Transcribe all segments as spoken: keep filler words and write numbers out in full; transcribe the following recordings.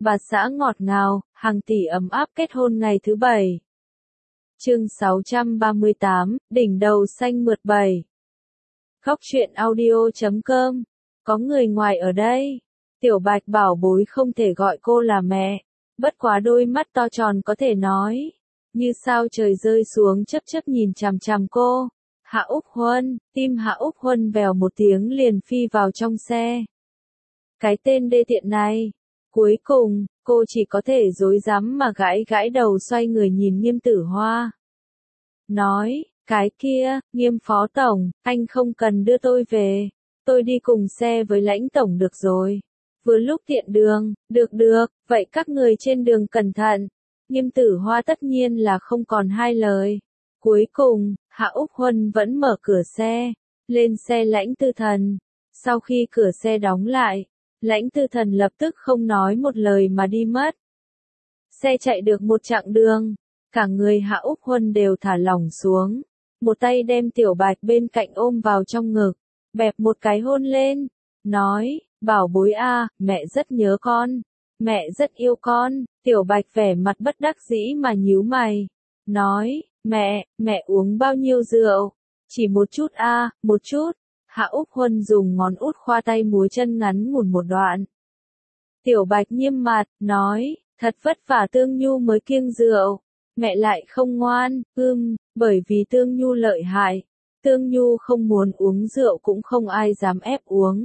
bà xã ngọt ngào, hàng tỷ ấm áp kết hôn ngày thứ bảy. Chương sáu trăm ba mươi tám, đỉnh đầu xanh mượt bảy. Góc truyện audio chấm com. Có người ngoài ở đây. Tiểu Bạch bảo bối không thể gọi cô là mẹ. Bất quá đôi mắt to tròn có thể nói. Như sao trời rơi xuống chấp chấp nhìn chằm chằm cô. Hạ Úc Huân, tim Hạ Úc Huân vèo một tiếng liền phi vào trong xe. Cái tên đê tiện này. Cuối cùng, cô chỉ có thể dối rắm mà gãi gãi đầu xoay người nhìn Nghiêm Tử Hoa. Nói, cái kia, Nghiêm phó tổng, anh không cần đưa tôi về. Tôi đi cùng xe với Lãnh tổng được rồi. Vừa lúc tiện đường, được được, vậy các người trên đường cẩn thận. Nghiêm Tử Hoa tất nhiên là không còn hai lời. Cuối cùng, Hạ Úc Huân vẫn mở cửa xe, lên xe Lãnh Tư Thần. Sau khi cửa xe đóng lại, Lãnh Tư Thần lập tức không nói một lời mà đi mất. Xe chạy được một chặng đường, cả người Hạ Úc Huân đều thả lỏng xuống, một tay đem Tiểu Bạch bên cạnh ôm vào trong ngực, bẹp một cái hôn lên, nói, bảo bối a, mẹ rất nhớ con, mẹ rất yêu con. Tiểu Bạch vẻ mặt bất đắc dĩ mà nhíu mày, nói, mẹ, mẹ uống bao nhiêu rượu? Chỉ một chút a, một chút. Hạ Úc Huân dùng ngón út khoa tay múa chân ngắn ngủn một đoạn. Tiểu Bạch nghiêm mặt, nói, thật vất vả Tương Nhu mới kiêng rượu, mẹ lại không ngoan, ưm, bởi vì Tương Nhu lợi hại, Tương Nhu không muốn uống rượu cũng không ai dám ép uống.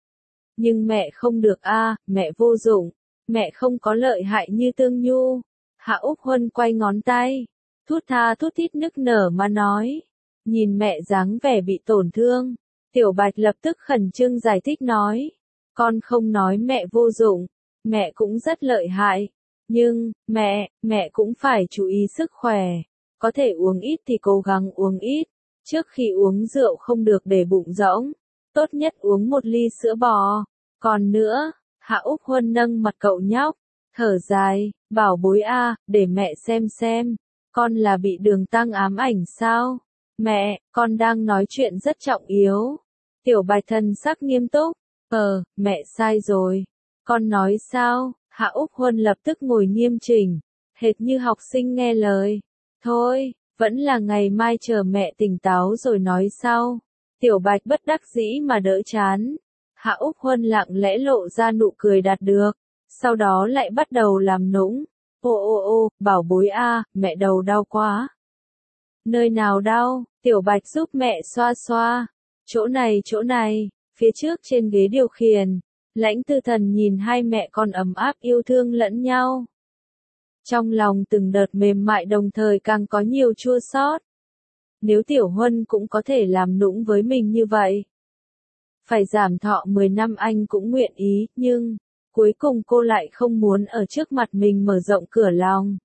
Nhưng mẹ không được a, mẹ vô dụng, mẹ không có lợi hại như Tương Nhu. Hạ Úc Huân quay ngón tay, thút tha thút thít nức nở mà nói, nhìn mẹ dáng vẻ bị tổn thương. Tiểu Bạch lập tức khẩn trương giải thích nói, con không nói mẹ vô dụng, mẹ cũng rất lợi hại, nhưng, mẹ, mẹ cũng phải chú ý sức khỏe, có thể uống ít thì cố gắng uống ít, trước khi uống rượu không được để bụng rỗng, tốt nhất uống một ly sữa bò, còn nữa, Hạ Úc Huân nâng mặt cậu nhóc, thở dài, bảo bối a, để mẹ xem xem, con là bị đường tăng ám ảnh sao? Mẹ, con đang nói chuyện rất trọng yếu. Tiểu Bạch thần sắc nghiêm túc, ờ, mẹ sai rồi. Con nói sao? Hạ Úc Huân lập tức ngồi nghiêm chỉnh, hệt như học sinh nghe lời. Thôi, vẫn là ngày mai chờ mẹ tỉnh táo rồi nói sau. Tiểu Bạch bất đắc dĩ mà đỡ chán. Hạ Úc Huân lặng lẽ lộ ra nụ cười đạt được, sau đó lại bắt đầu làm nũng. Ô ô ô, bảo bối a, mẹ đầu đau quá. Nơi nào đau? Tiểu Bạch giúp mẹ xoa xoa. Chỗ này chỗ này, phía trước trên ghế điều khiển. Lãnh Tư Thần nhìn hai mẹ con ấm áp yêu thương lẫn nhau. Trong lòng từng đợt mềm mại đồng thời càng có nhiều chua xót. Nếu Tiểu Huân cũng có thể làm nũng với mình như vậy. Phải giảm thọ mười năm anh cũng nguyện ý, nhưng, cuối cùng cô lại không muốn ở trước mặt mình mở rộng cửa lòng.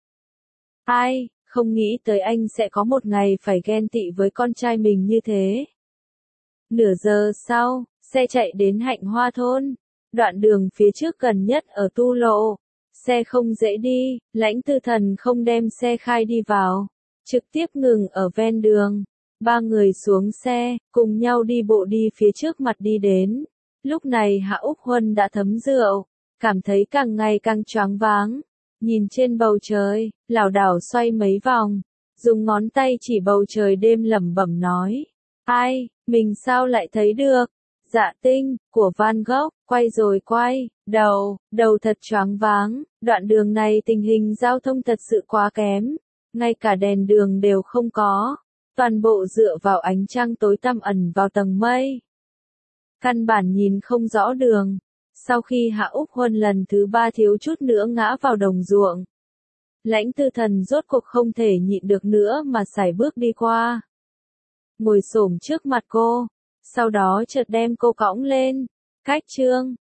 Ai, không nghĩ tới anh sẽ có một ngày phải ghen tị với con trai mình như thế. Nửa giờ sau, xe chạy đến Hạnh Hoa thôn. Đoạn đường phía trước gần nhất ở Tu Lộ. Xe không dễ đi, Lãnh Tư Thần không đem xe khai đi vào. Trực tiếp ngừng ở ven đường. Ba người xuống xe, cùng nhau đi bộ đi phía trước mặt đi đến. Lúc này Hạ Úc Huân đã thấm rượu, cảm thấy càng ngày càng choáng váng. Nhìn trên bầu trời, lảo đảo xoay mấy vòng, dùng ngón tay chỉ bầu trời đêm lẩm bẩm nói. Ai, mình sao lại thấy được? Dạ tinh, của Van Gogh, quay rồi quay, đầu, đầu thật choáng váng, đoạn đường này tình hình giao thông thật sự quá kém, ngay cả đèn đường đều không có, toàn bộ dựa vào ánh trăng tối tăm ẩn vào tầng mây. Căn bản nhìn không rõ đường, sau khi Hạ Úc Huân lần thứ ba thiếu chút nữa ngã vào đồng ruộng. Lãnh Tư Thần rốt cuộc không thể nhịn được nữa mà sải bước đi qua. Ngồi xổm trước mặt cô. Sau đó chợt đem cô cõng lên. Cách chương,